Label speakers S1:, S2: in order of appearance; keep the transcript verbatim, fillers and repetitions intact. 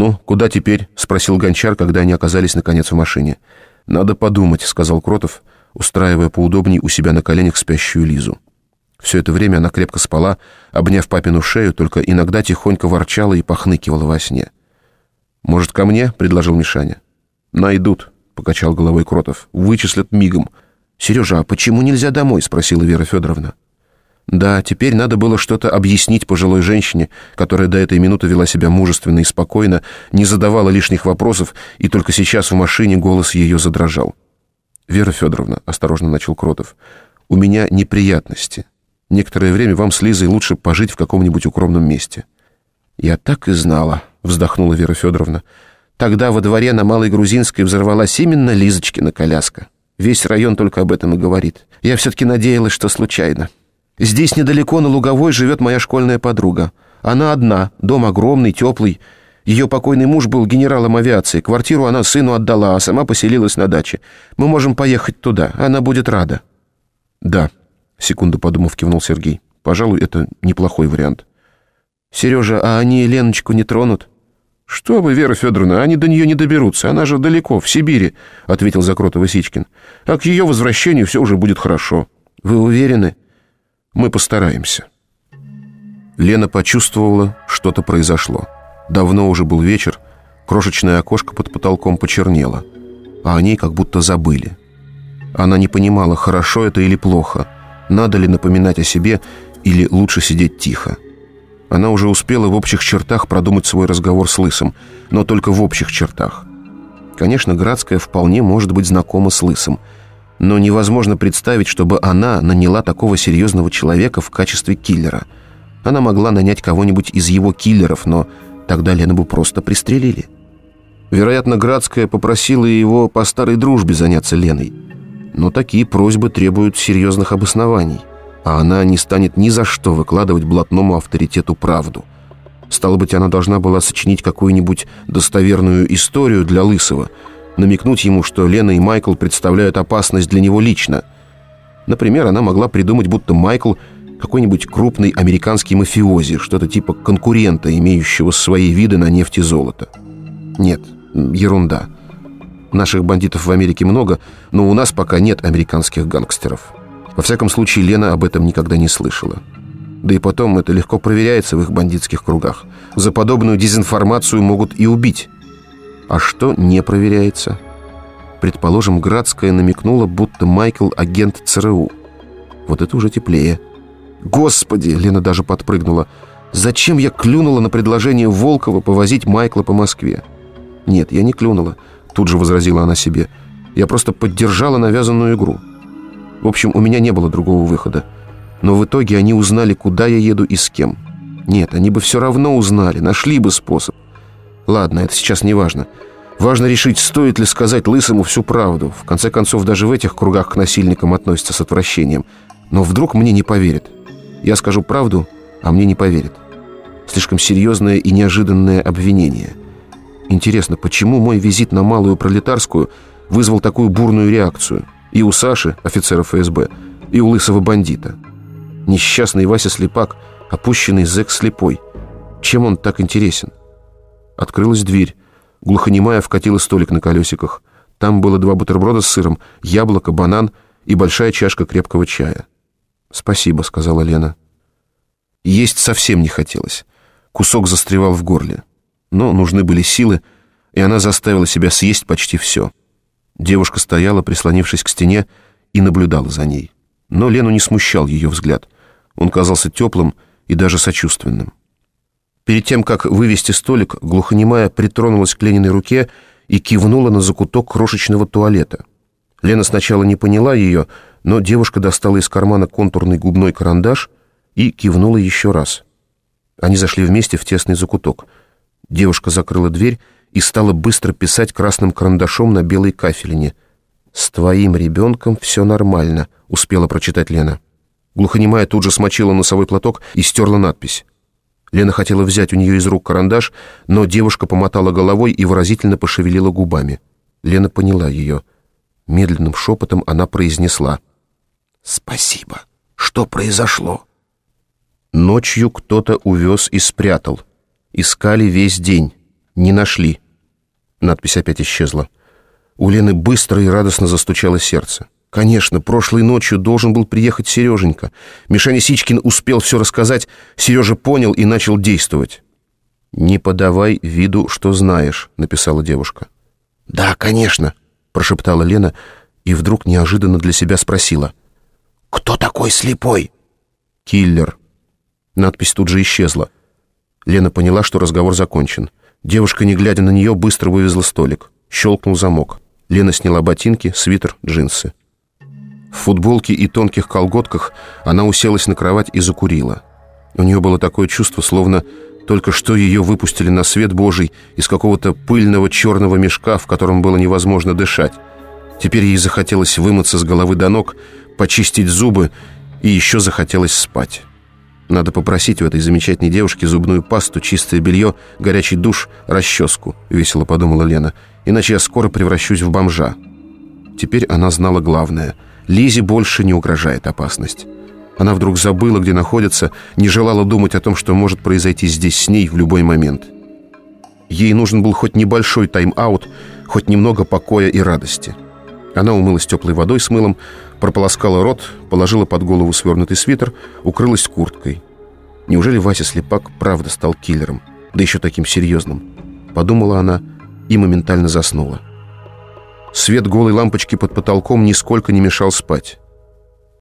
S1: «Ну, куда теперь?» — спросил Гончар, когда они оказались наконец в машине. «Надо подумать», — сказал Кротов, устраивая поудобней у себя на коленях спящую Лизу. Все это время она крепко спала, обняв папину шею, только иногда тихонько ворчала и похныкивала во сне. «Может, ко мне?» — предложил Мишаня. «Найдут», — покачал головой Кротов. «Вычислят мигом». «Сережа, а почему нельзя домой?» — спросила Вера Федоровна. Да, теперь надо было что-то объяснить пожилой женщине, которая до этой минуты вела себя мужественно и спокойно, не задавала лишних вопросов, и только сейчас в машине голос ее задрожал. «Вера Федоровна», — осторожно начал Кротов, — «у меня неприятности. Некоторое время вам с Лизой лучше пожить в каком-нибудь укромном месте». «Я так и знала», — вздохнула Вера Федоровна. «Тогда во дворе на Малой Грузинской взорвалась именно Лизочкина коляска. Весь район только об этом и говорит. Я все-таки надеялась, что случайно. Здесь недалеко на Луговой живет моя школьная подруга. Она одна, дом огромный, теплый. Ее покойный муж был генералом авиации. Квартиру она сыну отдала, а сама поселилась на даче. Мы можем поехать туда, она будет рада». «Да», — секунду подумав, кивнул Сергей. «Пожалуй, это неплохой вариант». «Сережа, а они Леночку не тронут?» «Что вы, Вера Федоровна, они до нее не доберутся. Она же далеко, в Сибири», — ответил за Кротова Сичкин. «А к ее возвращению все уже будет хорошо». «Вы уверены?» «Мы постараемся». Лена почувствовала, что-то произошло. Давно уже был вечер, крошечное окошко под потолком почернело, а о ней как будто забыли. Она не понимала, хорошо это или плохо, надо ли напоминать о себе или лучше сидеть тихо. Она уже успела в общих чертах продумать свой разговор с Лысым, но только в общих чертах. Конечно, Градская вполне может быть знакома с Лысым, но невозможно представить, чтобы она наняла такого серьезного человека в качестве киллера. Она могла нанять кого-нибудь из его киллеров, но тогда Лену бы просто пристрелили. Вероятно, Градская попросила его по старой дружбе заняться Леной. Но такие просьбы требуют серьезных обоснований, а она не станет ни за что выкладывать блатному авторитету правду. Стало быть, она должна была сочинить какую-нибудь достоверную историю для Лысого, намекнуть ему, что Лена и Майкл представляют опасность для него лично. Например, она могла придумать, будто Майкл какой-нибудь крупный американский мафиози, что-то типа конкурента, имеющего свои виды на нефть и золото. Нет, ерунда. Наших бандитов в Америке много, но у нас пока нет американских гангстеров. Во всяком случае, Лена об этом никогда не слышала. Да и потом это легко проверяется в их бандитских кругах. За подобную дезинформацию могут и убить. А что не проверяется? Предположим, Градская намекнула, будто Майкл агент ЦРУ. Вот это уже теплее. Господи, Лена даже подпрыгнула. Зачем я клюнула на предложение Волкова повозить Майкла по Москве? Нет, я не клюнула, тут же возразила она себе. Я просто поддержала навязанную игру. В общем, у меня не было другого выхода. Но в итоге они узнали, куда я еду и с кем. Нет, они бы все равно узнали, нашли бы способ. Ладно, это сейчас не важно. Важно решить, стоит ли сказать Лысому всю правду. В конце концов, даже в этих кругах к насильникам относятся с отвращением. Но вдруг мне не поверят. Я скажу правду, а мне не поверят. Слишком серьезное и неожиданное обвинение. Интересно, почему мой визит на Малую Пролетарскую вызвал такую бурную реакцию? И у Саши, офицера эф эс бэ, и у лысого бандита. Несчастный Вася Слепак, опущенный зэк слепой. Чем он так интересен? Открылась дверь. Глухонемая вкатила столик на колесиках. Там было два бутерброда с сыром, яблоко, банан и большая чашка крепкого чая. «Спасибо», — сказала Лена. Есть совсем не хотелось. Кусок застревал в горле. Но нужны были силы, и она заставила себя съесть почти все. Девушка стояла, прислонившись к стене, и наблюдала за ней. Но Лену не смущал ее взгляд. Он казался теплым и даже сочувственным. Перед тем, как вывести столик, глухонемая притронулась к Лениной руке и кивнула на закуток крошечного туалета. Лена сначала не поняла ее, но девушка достала из кармана контурный губной карандаш и кивнула еще раз. Они зашли вместе в тесный закуток. Девушка закрыла дверь и стала быстро писать красным карандашом на белой кафелине. «С твоим ребенком все нормально», — успела прочитать Лена. Глухонемая тут же смочила носовой платок и стерла надпись. Лена хотела взять у нее из рук карандаш, но девушка помотала головой и выразительно пошевелила губами. Лена поняла ее. Медленным шепотом она произнесла: «Спасибо. Что произошло?» Ночью кто-то увез и спрятал. Искали весь день. «Не нашли». Надпись опять исчезла. У Лены быстро и радостно застучало сердце. Конечно, прошлой ночью должен был приехать Сереженька. Мишаня Сичкин успел все рассказать, Сережа понял и начал действовать. «Не подавай виду, что знаешь», — написала девушка. «Да, конечно», — прошептала Лена и вдруг неожиданно для себя спросила. «Кто такой слепой?» «Киллер». Надпись тут же исчезла. Лена поняла, что разговор закончен. Девушка, не глядя на нее, быстро вывезла столик. Щелкнул замок. Лена сняла ботинки, свитер, джинсы. В футболке и тонких колготках она уселась на кровать и закурила. У нее было такое чувство, словно только что ее выпустили на свет Божий из какого-то пыльного черного мешка, в котором было невозможно дышать. Теперь ей захотелось вымыться с головы до ног, почистить зубы, и еще захотелось спать. Надо попросить у этой замечательной девушки зубную пасту, чистое белье, горячий душ, расческу, весело подумала Лена. Иначе я скоро превращусь в бомжа. Теперь она знала главное. Лизе больше не угрожает опасность. Она вдруг забыла, где находится, не желала думать о том, что может произойти здесь с ней в любой момент. Ей нужен был хоть небольшой тайм-аут, хоть немного покоя и радости. Она умылась теплой водой с мылом, прополоскала рот, положила под голову свернутый свитер, укрылась курткой. Неужели Вася Слепак правда стал киллером? Да еще таким серьезным. Подумала она и моментально заснула. Свет голой лампочки под потолком нисколько не мешал спать.